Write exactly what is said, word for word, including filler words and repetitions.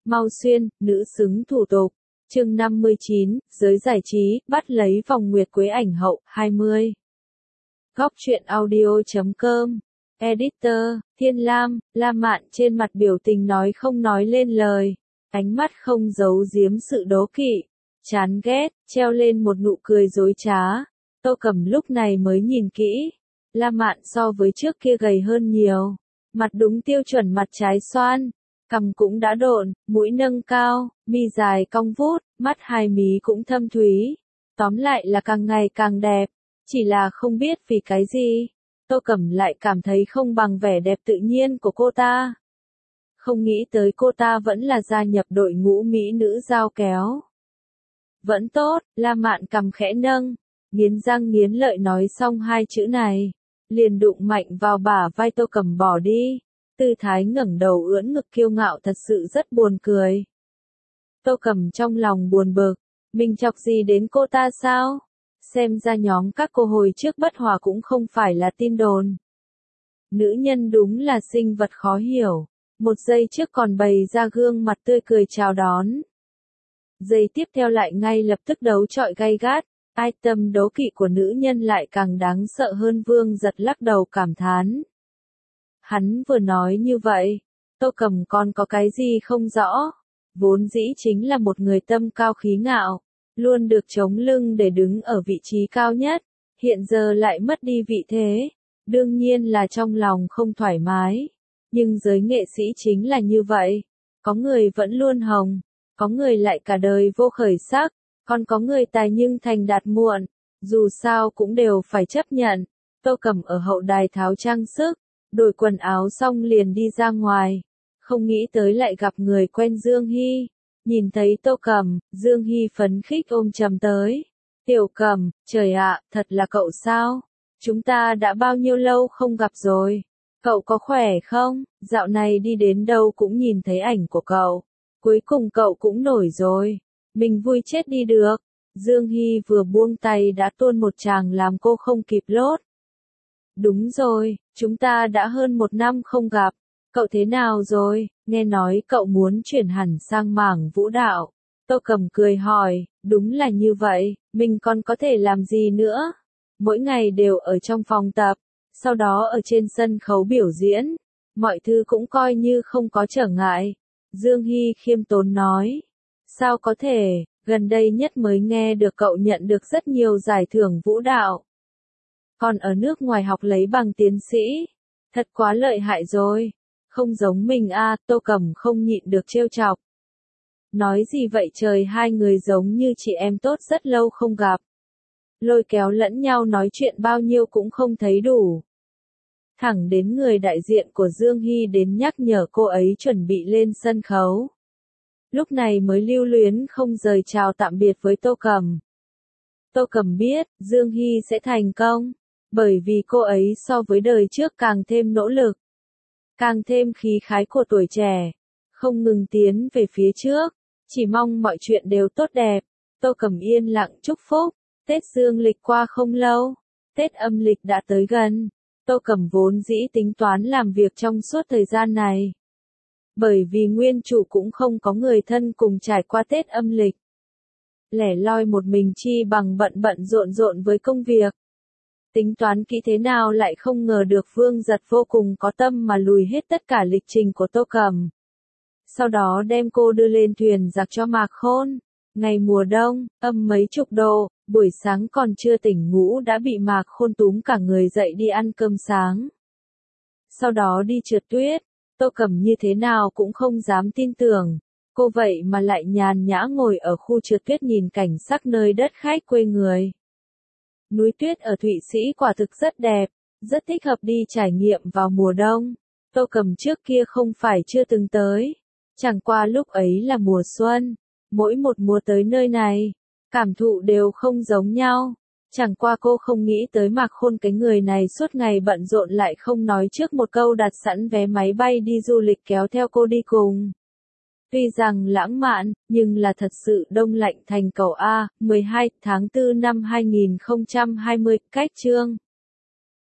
Mau xuyên, nữ xứng thủ tục. Chương năm mươi chín, giới giải trí, bắt lấy vòng nguyệt quế ảnh hậu, hai mươi. Góc truyện audio chấm com. Editor, Thiên Lam, La Mạn trên mặt biểu tình nói không nói lên lời. Ánh mắt không giấu giếm sự đố kỵ, chán ghét, treo lên một nụ cười dối trá. Tô Cẩm lúc này mới nhìn kỹ. La Mạn so với trước kia gầy hơn nhiều. Mặt đúng tiêu chuẩn mặt trái xoan. Cằm cũng đã độn, mũi nâng cao, mi dài cong vút, mắt hai mí cũng thâm thúy. Tóm lại là càng ngày càng đẹp. Chỉ là không biết vì cái gì, Tô Cẩm lại cảm thấy không bằng vẻ đẹp tự nhiên của cô ta. Không nghĩ tới cô ta vẫn là gia nhập đội ngũ mỹ nữ dao kéo. Vẫn tốt, La Mạn cằm khẽ nâng, nghiến răng nghiến lợi nói xong hai chữ này, liền đụng mạnh vào bả vai Tô Cẩm bỏ đi. Tư thái ngẩng đầu ưỡn ngực kiêu ngạo thật sự rất buồn cười. Tô Cẩm trong lòng buồn bực, mình chọc gì đến cô ta sao? Xem ra nhóm các cô hồi trước bất hòa cũng không phải là tin đồn. Nữ nhân đúng là sinh vật khó hiểu. Một giây trước còn bày ra gương mặt tươi cười chào đón. Giây tiếp theo lại ngay lập tức đấu chọi gay gắt. Ai tâm đố kỵ của nữ nhân lại càng đáng sợ hơn. Vương giật lắc đầu cảm thán. Hắn vừa nói như vậy, Tô Cẩm còn có cái gì không rõ. Vốn dĩ chính là một người tâm cao khí ngạo, luôn được chống lưng để đứng ở vị trí cao nhất, hiện giờ lại mất đi vị thế, đương nhiên là trong lòng không thoải mái. Nhưng giới nghệ sĩ chính là như vậy, có người vẫn luôn hồng, có người lại cả đời vô khởi sắc, còn có người tài nhưng thành đạt muộn, dù sao cũng đều phải chấp nhận. Tô Cẩm ở hậu đài tháo trang sức, đổi quần áo xong liền đi ra ngoài, không nghĩ tới lại gặp người quen Dương Hy. Nhìn thấy Tô Cẩm, Dương Hy phấn khích ôm chầm tới. Tiểu Cẩm, trời ạ, thật là cậu sao? Chúng ta đã bao nhiêu lâu không gặp rồi? Cậu có khỏe không? Dạo này đi đến đâu cũng nhìn thấy ảnh của cậu. Cuối cùng cậu cũng nổi rồi. Mình vui chết đi được. Dương Hy vừa buông tay đã tuôn một tràng làm cô không kịp lốt. Đúng rồi, chúng ta đã hơn một năm không gặp. Cậu thế nào rồi? Nghe nói cậu muốn chuyển hẳn sang mảng vũ đạo. Tô Cẩm cười hỏi, đúng là như vậy, mình còn có thể làm gì nữa? Mỗi ngày đều ở trong phòng tập, sau đó ở trên sân khấu biểu diễn, mọi thứ cũng coi như không có trở ngại. Dương Hy khiêm tốn nói, sao có thể, gần đây nhất mới nghe được cậu nhận được rất nhiều giải thưởng vũ đạo. Còn ở nước ngoài học lấy bằng tiến sĩ, thật quá lợi hại rồi. Không giống mình a, à, Tô Cẩm không nhịn được trêu chọc. Nói gì vậy trời, hai người giống như chị em tốt rất lâu không gặp. Lôi kéo lẫn nhau nói chuyện bao nhiêu cũng không thấy đủ. Thẳng đến người đại diện của Dương Hy đến nhắc nhở cô ấy chuẩn bị lên sân khấu. Lúc này mới lưu luyến không rời chào tạm biệt với Tô Cẩm. Tô Cẩm biết, Dương Hy sẽ thành công, bởi vì cô ấy so với đời trước càng thêm nỗ lực. Càng thêm khí khái của tuổi trẻ, không ngừng tiến về phía trước, chỉ mong mọi chuyện đều tốt đẹp. Tô Cẩm yên lặng chúc phúc. Tết dương lịch qua không lâu, Tết âm lịch đã tới gần. Tô Cẩm vốn dĩ tính toán làm việc trong suốt thời gian này, bởi vì nguyên chủ cũng không có người thân cùng trải qua Tết âm lịch. Lẻ loi một mình chi bằng bận bận rộn rộn với công việc. Tính toán kỹ thế nào lại không ngờ được Vương Giật vô cùng có tâm mà lùi hết tất cả lịch trình của Tô Cẩm. Sau đó đem cô đưa lên thuyền giặc cho Mạc Khôn. Ngày mùa đông, âm mấy chục độ, buổi sáng còn chưa tỉnh ngủ đã bị Mạc Khôn túm cả người dậy đi ăn cơm sáng. Sau đó đi trượt tuyết, Tô Cẩm như thế nào cũng không dám tin tưởng. Cô vậy mà lại nhàn nhã ngồi ở khu trượt tuyết nhìn cảnh sắc nơi đất khách quê người. Núi tuyết ở Thụy Sĩ quả thực rất đẹp, rất thích hợp đi trải nghiệm vào mùa đông. Tô Cẩm trước kia không phải chưa từng tới, chẳng qua lúc ấy là mùa xuân. Mỗi một mùa tới nơi này, cảm thụ đều không giống nhau. Chẳng qua cô không nghĩ tới Mạc Khôn cái người này suốt ngày bận rộn lại không nói trước một câu đặt sẵn vé máy bay đi du lịch kéo theo cô đi cùng. Tuy rằng lãng mạn, nhưng là thật sự đông lạnh thành cầu A, mười hai tháng tư năm hai nghìn không trăm hai mươi, cách chương.